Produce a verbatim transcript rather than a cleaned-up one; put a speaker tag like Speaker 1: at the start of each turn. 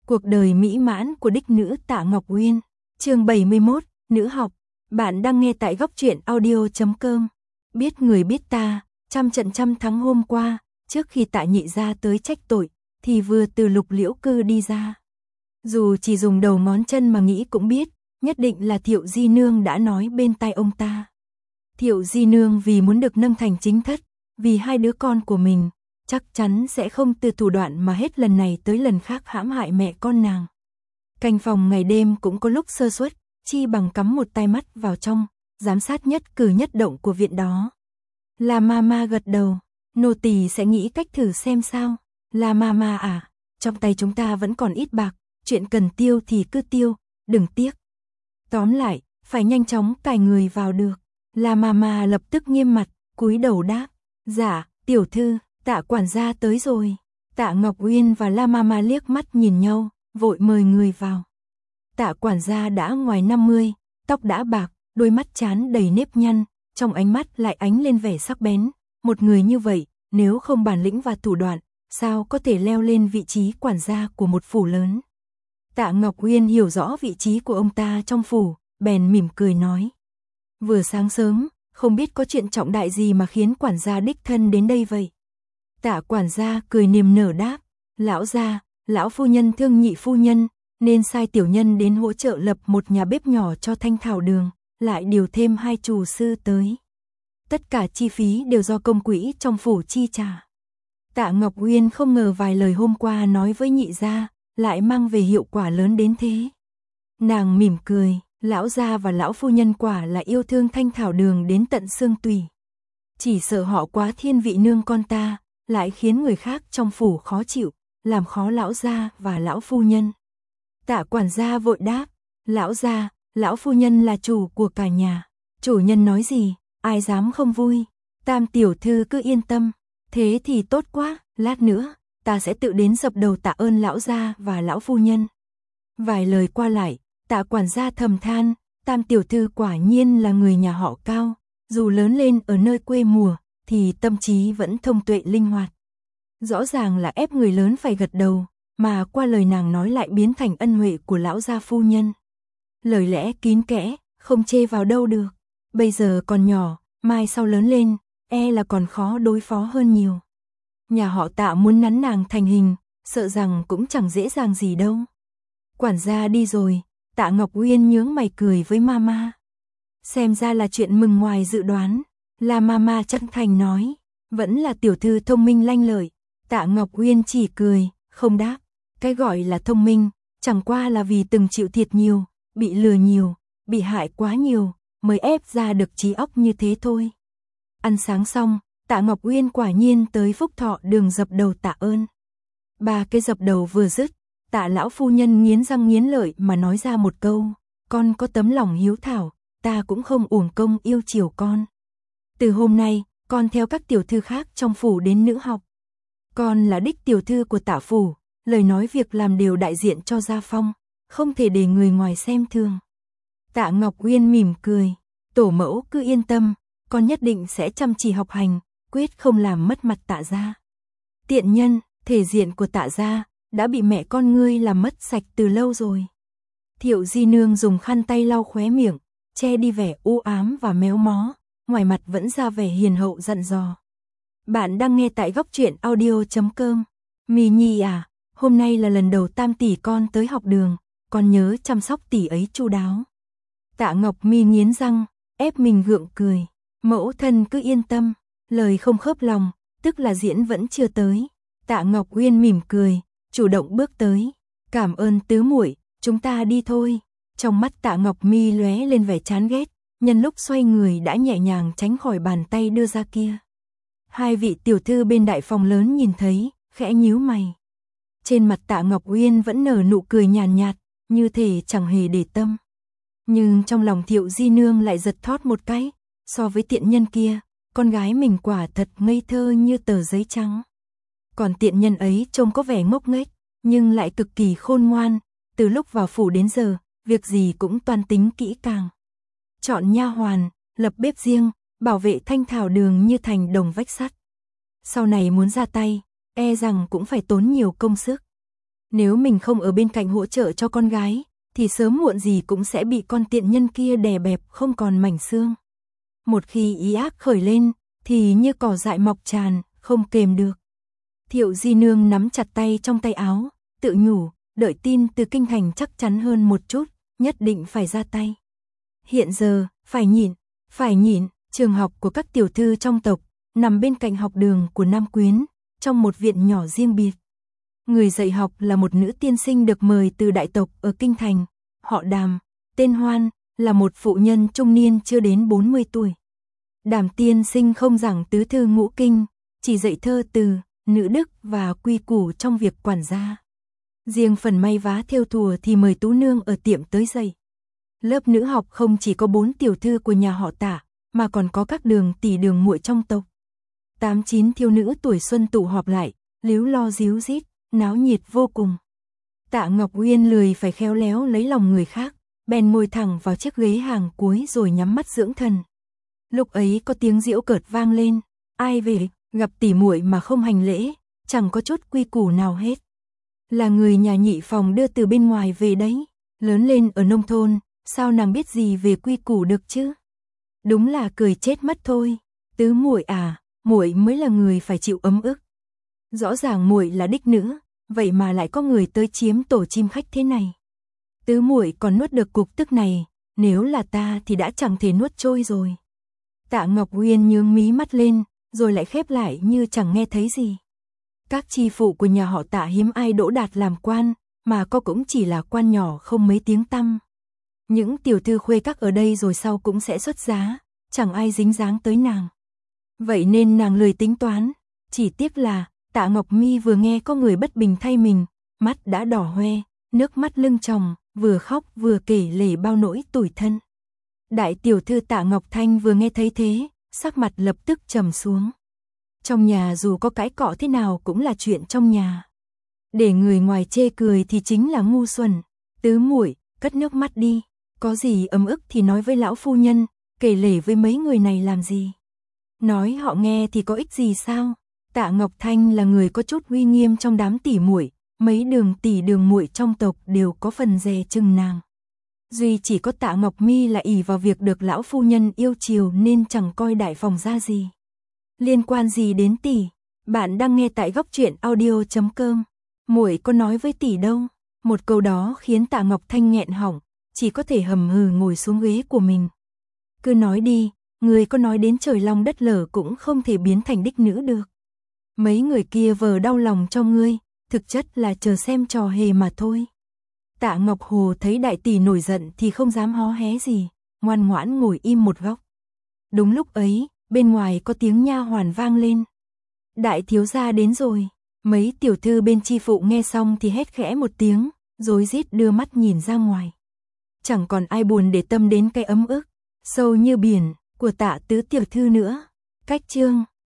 Speaker 1: Cuộc đời mỹ mãn của đích nữ Tạ Ngọc Uyên. Chương bảy mươi mốt, nữ học. Bạn đang nghe tại góc truyện audio chấm com. Biết người biết ta, trăm trận trăm thắng hôm qua, trước khi Tạ nhị ra tới trách tội, thì vừa từ Lục Liễu Cư đi ra. Dù chỉ dùng đầu ngón chân mà nghĩ cũng biết, nhất định là Thiệu Di Nương đã nói bên tai ông ta. Thiệu Di Nương vì muốn được nâng thành chính thất, vì hai đứa con của mình, chắc chắn sẽ không từ thủ đoạn mà hết lần này tới lần khác hãm hại mẹ con nàng. Canh phòng ngày đêm cũng có lúc sơ suất, chi bằng cắm một tai mắt vào trong, giám sát nhất cử nhất động của viện đó. La Mama gật đầu, nô tỳ sẽ nghĩ cách thử xem sao. La Mama à, trong tay chúng ta vẫn còn ít bạc, chuyện cần tiêu thì cứ tiêu, đừng tiếc. Tóm lại, phải nhanh chóng cài người vào được. La Mama lập tức nghiêm mặt, cúi đầu đáp, dạ, tiểu thư. Tạ quản gia tới rồi. Tạ Ngọc Uyên và La Mama liếc mắt nhìn nhau, vội mời người vào. Tạ quản gia đã ngoài năm mươi, tóc đã bạc, đôi mắt trán đầy nếp nhăn, trong ánh mắt lại ánh lên vẻ sắc bén. Một người như vậy, nếu không bản lĩnh và thủ đoạn, sao có thể leo lên vị trí quản gia của một phủ lớn. Tạ Ngọc Uyên hiểu rõ vị trí của ông ta trong phủ, bèn mỉm cười nói. Vừa sáng sớm, không biết có chuyện trọng đại gì mà khiến quản gia đích thân đến đây vậy. Tạ quản gia cười niềm nở đáp, lão gia, lão phu nhân thương nhị phu nhân, nên sai tiểu nhân đến hỗ trợ lập một nhà bếp nhỏ cho Thanh Thảo Đường, lại điều thêm hai chủ sư tới. Tất cả chi phí đều do công quỹ trong phủ chi trả. Tạ Ngọc Uyên không ngờ vài lời hôm qua nói với nhị gia, lại mang về hiệu quả lớn đến thế. Nàng mỉm cười, lão gia và lão phu nhân quả là yêu thương Thanh Thảo Đường đến tận xương tủy. Chỉ sợ họ quá thiên vị nương con ta, lại khiến người khác trong phủ khó chịu, làm khó lão gia và lão phu nhân. Tạ quản gia vội đáp, lão gia, lão phu nhân là chủ của cả nhà, chủ nhân nói gì, ai dám không vui, Tam tiểu thư cứ yên tâm, thế thì tốt quá, lát nữa, ta sẽ tự đến dập đầu tạ ơn lão gia và lão phu nhân. Vài lời qua lại, Tạ quản gia thầm than, Tam tiểu thư quả nhiên là người nhà họ Cao, dù lớn lên ở nơi quê mùa, thì tâm trí vẫn thông tuệ linh hoạt. Rõ ràng là ép người lớn phải gật đầu, mà qua lời nàng nói lại biến thành ân huệ của lão gia phu nhân. Lời lẽ kín kẽ, không chê vào đâu được. Bây giờ còn nhỏ, mai sau lớn lên, e là còn khó đối phó hơn nhiều. Nhà họ Tạ muốn nắn nàng thành hình, sợ rằng cũng chẳng dễ dàng gì đâu. Quản gia đi rồi, Tạ Ngọc Uyên nhướng mày cười với Mama. Xem ra là chuyện mừng ngoài dự đoán. La Mama chân thành nói, vẫn là tiểu thư thông minh lanh lợi. Tạ Ngọc Uyên chỉ cười, không đáp. Cái gọi là thông minh, chẳng qua là vì từng chịu thiệt nhiều, bị lừa nhiều, bị hại quá nhiều, mới ép ra được trí óc như thế thôi. Ăn sáng xong, Tạ Ngọc Uyên quả nhiên tới Phúc Thọ Đường dập đầu tạ ơn. Ba cái dập đầu vừa dứt, Tạ lão phu nhân nghiến răng nghiến lợi mà nói ra một câu, con có tấm lòng hiếu thảo, ta cũng không uổng công yêu chiều con. Từ hôm nay, con theo các tiểu thư khác trong phủ đến nữ học. Con là đích tiểu thư của Tạ phủ, lời nói việc làm đều đại diện cho gia phong, không thể để người ngoài xem thường. Tạ Ngọc Uyên mỉm cười, tổ mẫu cứ yên tâm, con nhất định sẽ chăm chỉ học hành, quyết không làm mất mặt Tạ gia. Tiện nhân, thể diện của Tạ gia đã bị mẹ con ngươi làm mất sạch từ lâu rồi. Thiệu Di Nương dùng khăn tay lau khóe miệng, che đi vẻ u ám và méo mó, ngoài mặt vẫn ra vẻ hiền hậu dặn dò. Bạn đang nghe tại góc truyện audio chấm com. Mì Nhi à, hôm nay là lần đầu Tam tỷ con tới học đường, con nhớ chăm sóc tỷ ấy chu đáo. Tạ Ngọc Mi nghiến răng, ép mình gượng cười. Mẫu thân cứ yên tâm, lời không khớp lòng, tức là diễn vẫn chưa tới. Tạ Ngọc Uyên mỉm cười, chủ động bước tới. Cảm ơn tứ muội, chúng ta đi thôi. Trong mắt Tạ Ngọc Mi lóe lên vẻ chán ghét, nhân lúc xoay người đã nhẹ nhàng tránh khỏi bàn tay đưa ra kia. Hai vị tiểu thư bên đại phòng lớn nhìn thấy, khẽ nhíu mày. Trên mặt Tạ Ngọc Uyên vẫn nở nụ cười nhàn nhạt, như thể chẳng hề để tâm. Nhưng trong lòng Thiệu Di Nương lại giật thót một cái, so với tiện nhân kia, con gái mình quả thật ngây thơ như tờ giấy trắng. Còn tiện nhân ấy trông có vẻ ngốc nghếch, nhưng lại cực kỳ khôn ngoan, từ lúc vào phủ đến giờ, việc gì cũng toan tính kỹ càng. Chọn nha hoàn, lập bếp riêng, bảo vệ Thanh Thảo Đường như thành đồng vách sắt. Sau này muốn ra tay, e rằng cũng phải tốn nhiều công sức. Nếu mình không ở bên cạnh hỗ trợ cho con gái, thì sớm muộn gì cũng sẽ bị con tiện nhân kia đè bẹp không còn mảnh xương. Một khi ý ác khởi lên, thì như cỏ dại mọc tràn, không kềm được. Thiệu Di Nương nắm chặt tay trong tay áo, tự nhủ, đợi tin từ kinh thành chắc chắn hơn một chút, nhất định phải ra tay. Hiện giờ, phải nhịn, phải nhịn, trường học của các tiểu thư trong tộc, nằm bên cạnh học đường của Nam Quyến, trong một viện nhỏ riêng biệt. Người dạy học là một nữ tiên sinh được mời từ đại tộc ở kinh thành, họ Đàm, tên Hoan, là một phụ nhân trung niên chưa đến bốn mươi tuổi. Đàm tiên sinh không giảng tứ thư ngũ kinh, chỉ dạy thơ từ, nữ đức và quy củ trong việc quản gia. Riêng phần may vá thêu thùa thì mời tú nương ở tiệm tới dạy. Lớp nữ học không chỉ có bốn tiểu thư của nhà họ Tạ, mà còn có các đường tỷ đường muội trong tộc. Tám chín thiếu nữ tuổi xuân tụ họp lại, líu lo díu dít, náo nhiệt vô cùng. Tạ Ngọc Uyên lười phải khéo léo lấy lòng người khác, bèn ngồi thẳng vào chiếc ghế hàng cuối rồi nhắm mắt dưỡng thần. Lúc ấy có tiếng giễu cợt vang lên, ai về, gặp tỷ muội mà không hành lễ, chẳng có chút quy củ nào hết. Là người nhà nhị phòng đưa từ bên ngoài về đấy, lớn lên ở nông thôn, sao nàng biết gì về quy củ được chứ? Đúng là cười chết mất thôi. Tứ muội à, muội mới là người phải chịu ấm ức. Rõ ràng muội là đích nữ, vậy mà lại có người tới chiếm tổ chim khách thế này. Tứ muội còn nuốt được cục tức này, nếu là ta thì đã chẳng thể nuốt trôi rồi. Tạ Ngọc Uyên nhướng mí mắt lên, rồi lại khép lại như chẳng nghe thấy gì. Các chi phụ của nhà họ Tạ hiếm ai đỗ đạt làm quan, mà có cũng chỉ là quan nhỏ không mấy tiếng tăm. Những tiểu thư khuê các ở đây rồi sau cũng sẽ xuất giá, chẳng ai dính dáng tới nàng. Vậy nên nàng lười tính toán, chỉ tiếc là Tạ Ngọc Mi vừa nghe có người bất bình thay mình, mắt đã đỏ hoe, nước mắt lưng tròng, vừa khóc vừa kể lể bao nỗi tủi thân. Đại tiểu thư Tạ Ngọc Thanh vừa nghe thấy thế, sắc mặt lập tức trầm xuống. Trong nhà dù có cãi cọ thế nào cũng là chuyện trong nhà. Để người ngoài chê cười thì chính là ngu xuẩn. Tứ muội, cất nước mắt đi, có gì ấm ức thì nói với lão phu nhân, kể lể với mấy người này làm gì. Nói họ nghe thì có ích gì sao? Tạ Ngọc Thanh là người có chút uy nghiêm trong đám tỷ muội, mấy đường tỷ đường muội trong tộc đều có phần dè chừng nàng. Duy chỉ có Tạ Ngọc Mi là ỷ vào việc được lão phu nhân yêu chiều nên chẳng coi đại phòng ra gì. Liên quan gì đến tỷ? Bạn đang nghe tại góc truyện audio chấm com. Muội có nói với tỷ đâu? Một câu đó khiến Tạ Ngọc Thanh nghẹn họng, chỉ có thể hầm hừ ngồi xuống ghế của mình. Cứ nói đi, người có nói đến trời long đất lở cũng không thể biến thành đích nữ được. Mấy người kia vờ đau lòng cho ngươi, thực chất là chờ xem trò hề mà thôi. Tạ Ngọc Hồ thấy đại tỷ nổi giận thì không dám hó hé gì, ngoan ngoãn ngồi im một góc. Đúng lúc ấy, bên ngoài có tiếng nha hoàn vang lên. Đại thiếu gia đến rồi. Mấy tiểu thư bên chi phụ nghe xong thì hét khẽ một tiếng, rối rít đưa mắt nhìn ra ngoài. Chẳng còn ai buồn để tâm đến cái ấm ức, sâu như biển, của Tạ tứ tiểu thư nữa. Cách chương